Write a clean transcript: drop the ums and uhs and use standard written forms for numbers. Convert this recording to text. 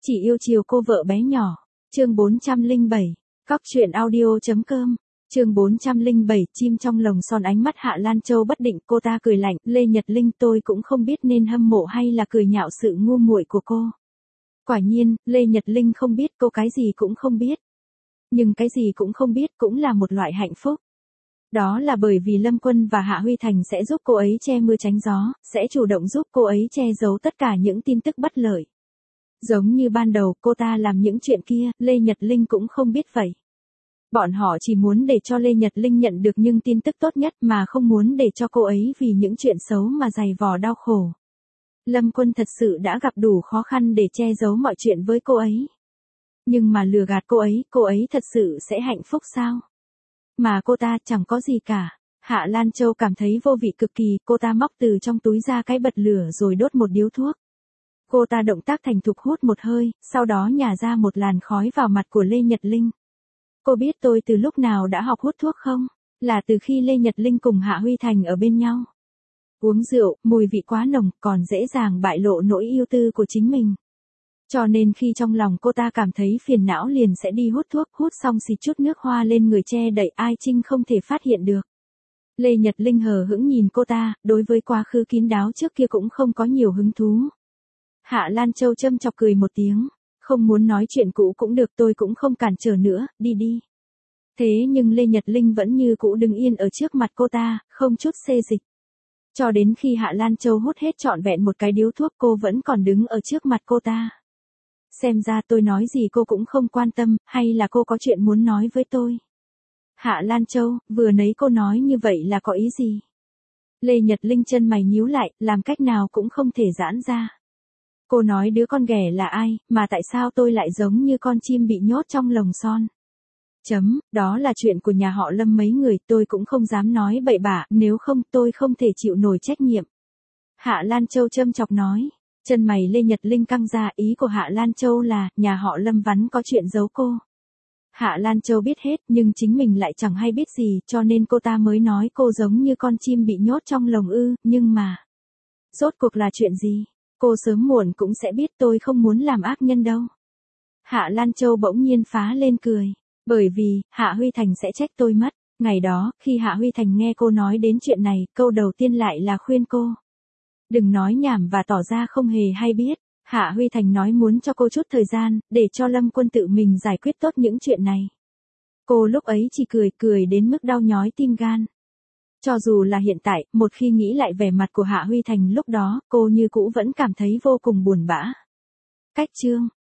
Chỉ yêu chiều cô vợ bé nhỏ. Chương 407. Cóc truyện audio.com. Chương 407. Chim trong lồng son. Ánh mắt Hạ Lan Châu bất định, cô ta cười lạnh, Lê Nhật Linh, tôi cũng không biết nên hâm mộ hay là cười nhạo sự ngu muội của cô. Quả nhiên, Lê Nhật Linh không biết, cô cái gì cũng không biết. Nhưng cái gì cũng không biết cũng là một loại hạnh phúc. Đó là bởi vì Lâm Quân và Hạ Huy Thành sẽ giúp cô ấy che mưa tránh gió, sẽ chủ động giúp cô ấy che giấu tất cả những tin tức bất lợi. Giống như ban đầu cô ta làm những chuyện kia, Lê Nhật Linh cũng không biết vậy. Bọn họ chỉ muốn để cho Lê Nhật Linh nhận được những tin tức tốt nhất mà không muốn để cho cô ấy vì những chuyện xấu mà dày vò đau khổ. Lâm Quân thật sự đã gặp đủ khó khăn để che giấu mọi chuyện với cô ấy. Nhưng mà lừa gạt cô ấy thật sự sẽ hạnh phúc sao? Mà cô ta chẳng có gì cả. Hạ Lan Châu cảm thấy vô vị cực kỳ, cô ta móc từ trong túi ra cái bật lửa rồi đốt một điếu thuốc. Cô ta động tác thành thục hút một hơi, sau đó nhả ra một làn khói vào mặt của Lê Nhật Linh. Cô biết tôi từ lúc nào đã học hút thuốc không? Là từ khi Lê Nhật Linh cùng Hạ Huy Thành ở bên nhau. Uống rượu, mùi vị quá nồng, còn dễ dàng bại lộ nỗi yêu tư của chính mình. Cho nên khi trong lòng cô ta cảm thấy phiền não liền sẽ đi hút thuốc, hút xong xịt chút nước hoa lên người che đậy, ai Trinh không thể phát hiện được. Lê Nhật Linh hờ hững nhìn cô ta, đối với quá khứ kín đáo trước kia cũng không có nhiều hứng thú. Hạ Lan Châu châm chọc cười một tiếng, không muốn nói chuyện cũ cũng được, tôi cũng không cản trở nữa, đi đi. Thế nhưng Lê Nhật Linh vẫn như cũ đứng yên ở trước mặt cô ta, không chút xê dịch. Cho đến khi Hạ Lan Châu hút hết trọn vẹn một cái điếu thuốc, cô vẫn còn đứng ở trước mặt cô ta. Xem ra tôi nói gì cô cũng không quan tâm, hay là cô có chuyện muốn nói với tôi? Hạ Lan Châu, vừa nãy cô nói như vậy là có ý gì? Lê Nhật Linh chân mày nhíu lại, làm cách nào cũng không thể giãn ra. Cô nói đứa con ghẻ là ai, mà tại sao tôi lại giống như con chim bị nhốt trong lồng son? Đó là chuyện của nhà họ Lâm mấy người, tôi cũng không dám nói bậy bạ, nếu không tôi không thể chịu nổi trách nhiệm. Hạ Lan Châu châm chọc nói. Chân mày Lê Nhật Linh căng ra, ý của Hạ Lan Châu là, nhà họ Lâm vắn có chuyện giấu cô. Hạ Lan Châu biết hết, nhưng chính mình lại chẳng hay biết gì, cho nên cô ta mới nói cô giống như con chim bị nhốt trong lồng ư, nhưng mà... Rốt cuộc là chuyện gì? Cô sớm muộn cũng sẽ biết, tôi không muốn làm ác nhân đâu. Hạ Lan Châu bỗng nhiên phá lên cười. Bởi vì, Hạ Huy Thành sẽ trách tôi mất. Ngày đó, khi Hạ Huy Thành nghe cô nói đến chuyện này, câu đầu tiên lại là khuyên cô. Đừng nói nhảm và tỏ ra không hề hay biết. Hạ Huy Thành nói muốn cho cô chút thời gian, để cho Lâm Quân tự mình giải quyết tốt những chuyện này. Cô lúc ấy chỉ cười đến mức đau nhói tim gan. Cho dù là hiện tại, một khi nghĩ lại vẻ mặt của Hạ Huy Thành lúc đó, cô như cũ vẫn cảm thấy vô cùng buồn bã. Cách chương.